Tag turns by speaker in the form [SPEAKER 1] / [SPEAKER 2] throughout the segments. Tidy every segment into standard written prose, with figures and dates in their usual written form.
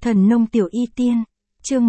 [SPEAKER 1] Thần nông tiểu y tiên, chương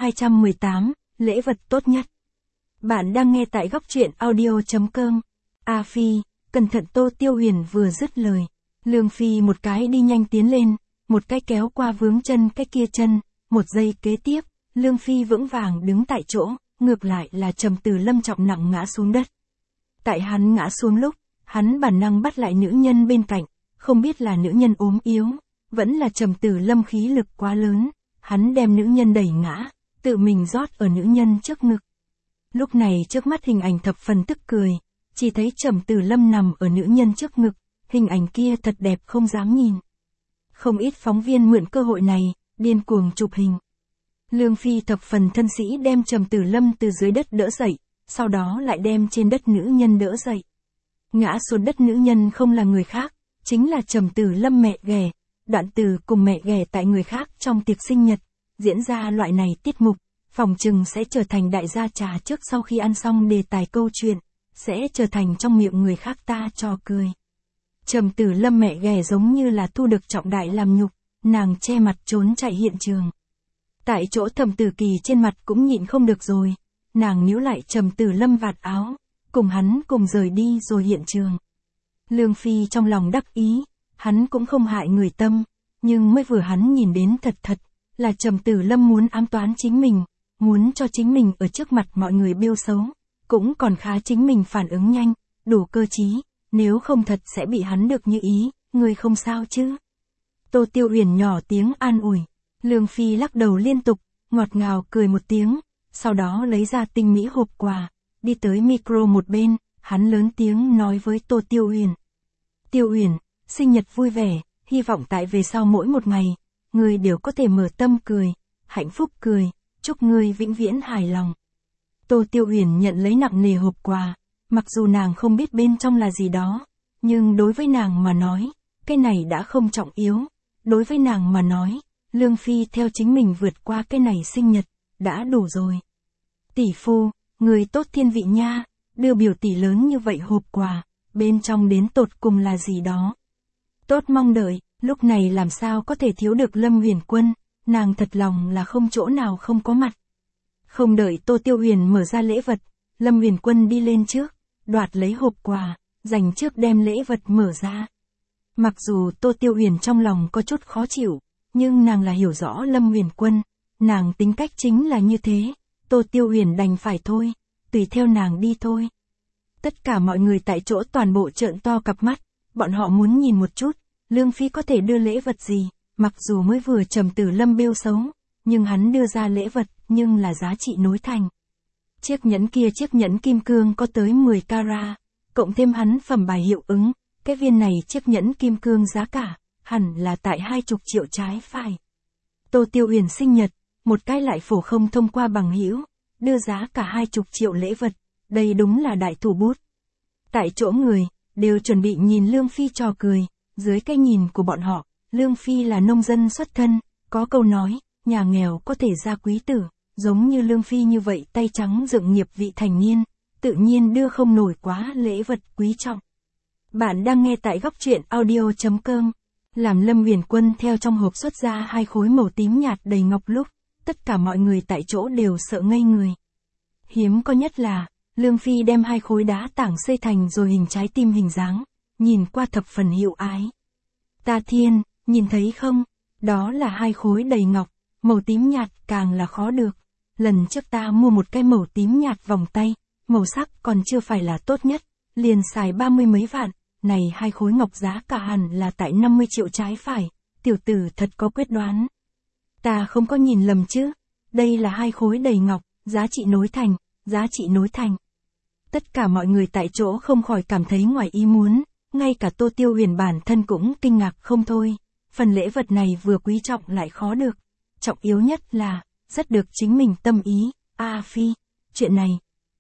[SPEAKER 1] 1218, lễ vật tốt nhất. Bạn đang nghe tại góc truyện audio.com. A Phi, cẩn thận. Tô Tiêu Huyền vừa dứt lời, Lương Phi một cái đi nhanh tiến lên, một cái kéo qua vướng chân cái kia chân, một giây kế tiếp, Lương Phi vững vàng đứng tại chỗ, ngược lại là Trầm Tử Lâm trọng nặng ngã xuống đất. Tại hắn ngã xuống lúc, hắn bản năng bắt lại nữ nhân bên cạnh, không biết là nữ nhân ốm yếu, vẫn là Trầm Tử Lâm khí lực quá lớn, hắn đem nữ nhân đẩy ngã, tự mình rót ở nữ nhân trước ngực. Lúc này trước mắt hình ảnh thập phần tức cười, chỉ thấy Trầm Tử Lâm nằm ở nữ nhân trước ngực, hình ảnh kia thật đẹp không dám nhìn. Không ít phóng viên mượn cơ hội này, điên cuồng chụp hình. Lương Phi thập phần thân sĩ đem Trầm Tử Lâm từ dưới đất đỡ dậy, sau đó lại đem trên đất nữ nhân đỡ dậy. Ngã xuống đất nữ nhân không là người khác, chính là Trầm Tử Lâm mẹ ghẻ. Đoạn Từ cùng mẹ ghẻ tại người khác trong tiệc sinh nhật, diễn ra loại này tiết mục, phòng chừng sẽ trở thành đại gia trà trước sau khi ăn xong đề tài câu chuyện, sẽ trở thành trong miệng người khác ta trò cười. Trầm Tử Lâm mẹ ghẻ giống như là thu được trọng đại làm nhục, nàng che mặt trốn chạy hiện trường. Tại chỗ Thẩm Tử Kỳ trên mặt cũng nhịn không được rồi, nàng níu lại Trầm Tử Lâm vạt áo, cùng hắn cùng rời đi rồi hiện trường. Lương Phi trong lòng đắc ý, hắn cũng không hại người tâm, nhưng mới vừa hắn nhìn đến thật là Trầm Tử Lâm muốn ám toán chính mình, muốn cho chính mình ở trước mặt mọi người bêu xấu, cũng còn khá chính mình phản ứng nhanh, đủ cơ trí, nếu không thật sẽ bị hắn được như ý, người không sao chứ. Tô Tiêu Huyền nhỏ tiếng an ủi, Lương Phi lắc đầu liên tục, ngọt ngào cười một tiếng, sau đó lấy ra tinh mỹ hộp quà, đi tới micro một bên, hắn lớn tiếng nói với Tô Tiêu Huyền. Tiêu Huyền, sinh nhật vui vẻ, hy vọng tại về sau mỗi một ngày, ngươi đều có thể mở tâm cười, hạnh phúc cười, chúc ngươi vĩnh viễn hài lòng. Tô Tiêu Huyền nhận lấy nặng nề hộp quà, mặc dù nàng không biết bên trong là gì đó, nhưng đối với nàng mà nói, cái này đã không trọng yếu, đối với nàng mà nói, Lương Phi theo chính mình vượt qua cái này sinh nhật, đã đủ rồi. Tỷ phu, người tốt thiên vị nha, đưa biểu tỷ lớn như vậy hộp quà, bên trong đến tột cùng là gì đó. Tốt mong đợi, lúc này làm sao có thể thiếu được Lâm Huyền Quân, nàng thật lòng là không chỗ nào không có mặt. Không đợi Tô Tiêu Huyền mở ra lễ vật, Lâm Huyền Quân đi lên trước, đoạt lấy hộp quà, dành trước đem lễ vật mở ra. Mặc dù Tô Tiêu Huyền trong lòng có chút khó chịu, nhưng nàng là hiểu rõ Lâm Huyền Quân, nàng tính cách chính là như thế, Tô Tiêu Huyền đành phải thôi, tùy theo nàng đi thôi. Tất cả mọi người tại chỗ toàn bộ trợn to cặp mắt, bọn họ muốn nhìn một chút, Lương Phi có thể đưa lễ vật gì, mặc dù mới vừa Trầm Tử Lâm bêu xấu, nhưng hắn đưa ra lễ vật, nhưng là giá trị nối thành. Chiếc nhẫn kia chiếc nhẫn kim cương có tới 10 carat, cộng thêm hắn phẩm bài hiệu ứng, cái viên này chiếc nhẫn kim cương giá cả, hẳn là tại 20 triệu trái phải. Tô Tiêu Huyền sinh nhật, một cái lại phổ không thông qua bằng hữu, đưa giá cả 20 triệu lễ vật, đây đúng là đại thủ bút. Tại chỗ người, đều chuẩn bị nhìn Lương Phi trò cười, dưới cái nhìn của bọn họ, Lương Phi là nông dân xuất thân, có câu nói, nhà nghèo có thể ra quý tử, giống như Lương Phi như vậy tay trắng dựng nghiệp vị thành niên, tự nhiên đưa không nổi quá lễ vật quý trọng. Bạn đang nghe tại góc truyện audio.com, làm Lâm Huyền Quân theo trong hộp xuất ra 2 khối màu tím nhạt đầy ngọc lúc, tất cả mọi người tại chỗ đều sợ ngây người. Hiếm có nhất là, Lương Phi đem 2 khối đá tảng xây thành rồi hình trái tim hình dáng, nhìn qua thập phần hiệu ái. Ta thiên, nhìn thấy không, đó là 2 khối đầy ngọc, màu tím nhạt càng là khó được. Lần trước ta mua một cái màu tím nhạt vòng tay, màu sắc còn chưa phải là tốt nhất, liền xài 30 mấy vạn, này 2 khối ngọc giá cả hẳn là tại 50 triệu trái phải, tiểu tử thật có quyết đoán. Ta không có nhìn lầm chứ, đây là 2 khối đầy ngọc, giá trị nối thành, giá trị nối thành. Tất cả mọi người tại chỗ không khỏi cảm thấy ngoài ý muốn, ngay cả Tô Tiêu Huyền bản thân cũng kinh ngạc không thôi, phần lễ vật này vừa quý trọng lại khó được, trọng yếu nhất là, rất được chính mình tâm ý, A Phi, chuyện này,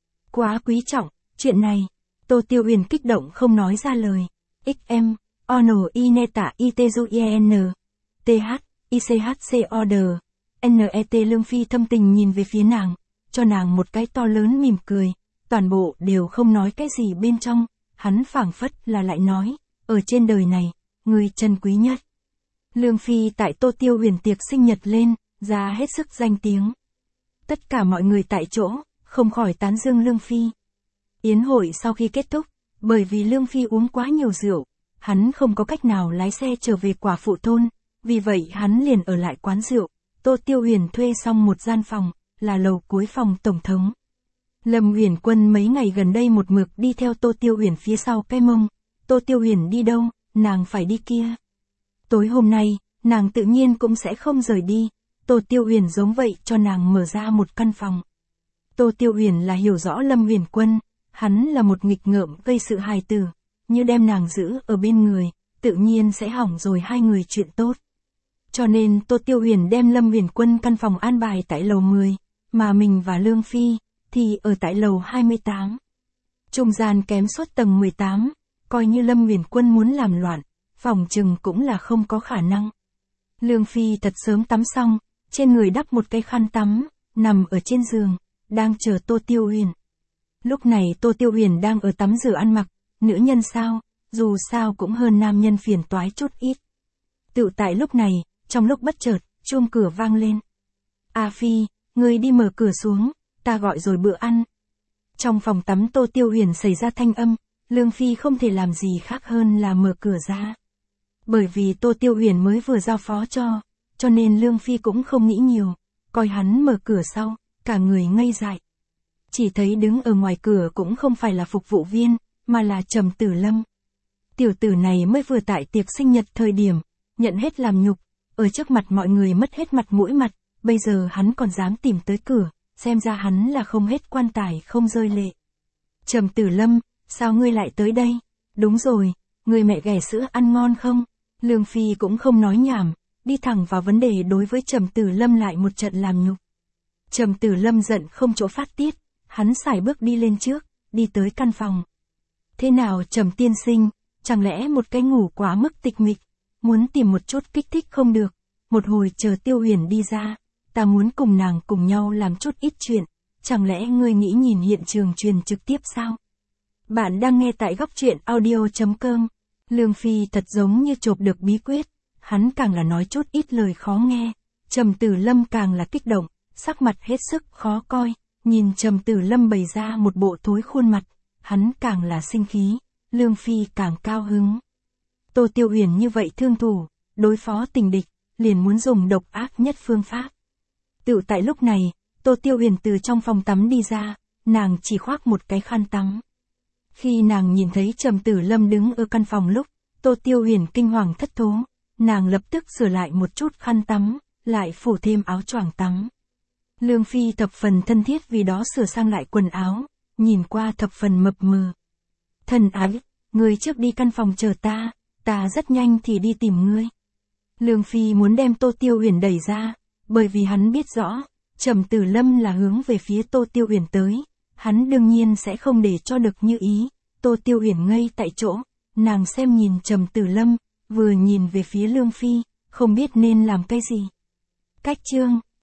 [SPEAKER 1] quá quý trọng, chuyện này, Tô Tiêu Huyền kích động không nói ra lời, XM, Ono Ineta Itezuyen, TH, ICHC Order, NET Lương Phi thâm tình nhìn về phía nàng, cho nàng một cái to lớn mỉm cười, toàn bộ đều không nói cái gì bên trong, hắn phảng phất là lại nói, ở trên đời này, người chân quý nhất. Lương Phi tại Tô Tiêu Huyền tiệc sinh nhật lên, ra hết sức danh tiếng. Tất cả mọi người tại chỗ, không khỏi tán dương Lương Phi. Yến hội sau khi kết thúc, bởi vì Lương Phi uống quá nhiều rượu, hắn không có cách nào lái xe trở về Quả Phụ thôn, vì vậy hắn liền ở lại quán rượu. Tô Tiêu Huyền thuê xong một gian phòng, là lầu cuối phòng tổng thống. Lâm Huyền Quân mấy ngày gần đây một mực đi theo Tô Tiêu Huyền phía sau cái mông. Tô Tiêu Huyền đi đâu, nàng phải đi kia. Tối hôm nay, nàng tự nhiên cũng sẽ không rời đi. Tô Tiêu Huyền giống vậy cho nàng mở ra một căn phòng. Tô Tiêu Huyền là hiểu rõ Lâm Huyền Quân, hắn là một nghịch ngợm gây sự hài tử, như đem nàng giữ ở bên người, tự nhiên sẽ hỏng rồi hai người chuyện tốt. Cho nên Tô Tiêu Huyền đem Lâm Huyền Quân căn phòng an bài tại lầu 10, mà mình và Lương Phi thì ở tại lầu 28. Trung gian kém suốt tầng 18, coi như Lâm Huyền Quân muốn làm loạn, phòng chừng cũng là không có khả năng. Lương Phi thật sớm tắm xong, trên người đắp một cái khăn tắm, nằm ở trên giường, đang chờ Tô Tiêu Huyền. Lúc này Tô Tiêu Huyền đang ở tắm rửa ăn mặc, nữ nhân sao, dù sao cũng hơn nam nhân phiền toái chút ít. Tự tại lúc này, trong lúc bất chợt, chuông cửa vang lên. A Phi, ngươi đi mở cửa xuống, ta gọi rồi bữa ăn. Trong phòng tắm Tô Tiêu Huyền xảy ra thanh âm, Lương Phi không thể làm gì khác hơn là mở cửa ra. Bởi vì Tô Tiêu Huyền mới vừa giao phó cho nên Lương Phi cũng không nghĩ nhiều, coi hắn mở cửa sau, cả người ngây dại. Chỉ thấy đứng ở ngoài cửa cũng không phải là phục vụ viên, mà là Trầm Tử Lâm. Tiểu tử này mới vừa tại tiệc sinh nhật thời điểm, nhận hết làm nhục, ở trước mặt mọi người mất hết mặt mũi mặt, bây giờ hắn còn dám tìm tới cửa, xem ra hắn là không hết quan tài không rơi lệ. Trầm Tử Lâm, sao ngươi lại tới đây? Đúng rồi, người mẹ ghẻ sữa ăn ngon không? Lương Phi cũng không nói nhảm, đi thẳng vào vấn đề đối với Trầm Tử Lâm lại một trận làm nhục. Trầm Tử Lâm giận không chỗ phát tiết, hắn sải bước đi lên trước, đi tới căn phòng. Thế nào Trầm tiên sinh, chẳng lẽ một cái ngủ quá mức tịch mịch, muốn tìm một chút kích thích không được, một hồi chờ Tiêu Huyền đi ra, ta muốn cùng nàng cùng nhau làm chút ít chuyện, chẳng lẽ ngươi nghĩ nhìn hiện trường truyền trực tiếp sao? Bạn đang nghe tại góc truyện audio.com. Lương Phi thật giống như chộp được bí quyết, hắn càng là nói chút ít lời khó nghe, Trầm Tử Lâm càng là kích động, sắc mặt hết sức khó coi, nhìn Trầm Tử Lâm bày ra một bộ thối khuôn mặt, hắn càng là sinh khí, Lương Phi càng cao hứng. Tô Tiêu Huyền như vậy thương thủ, đối phó tình địch, liền muốn dùng độc ác nhất phương pháp. Tự tại lúc này, Tô Tiêu Huyền từ trong phòng tắm đi ra, nàng chỉ khoác một cái khăn tắm. Khi nàng nhìn thấy Trầm Tử Lâm đứng ở căn phòng lúc, Tô Tiêu Huyền kinh hoàng thất thố, nàng lập tức sửa lại một chút khăn tắm, lại phủ thêm áo choàng tắm. Lương Phi thập phần thân thiết vì đó sửa sang lại quần áo, nhìn qua thập phần mập mờ. Thần ái, ngươi trước đi căn phòng chờ ta rất nhanh thì đi tìm ngươi. Lương Phi muốn đem Tô Tiêu Huyền đẩy ra, bởi vì hắn biết rõ, Trầm Tử Lâm là hướng về phía Tô Tiêu Huyền tới, hắn đương nhiên sẽ không để cho được như ý. Tô Tiêu Huyền ngây tại chỗ, nàng xem nhìn Trầm Tử Lâm, vừa nhìn về phía Lương Phi, không biết nên làm cái gì. Cách chương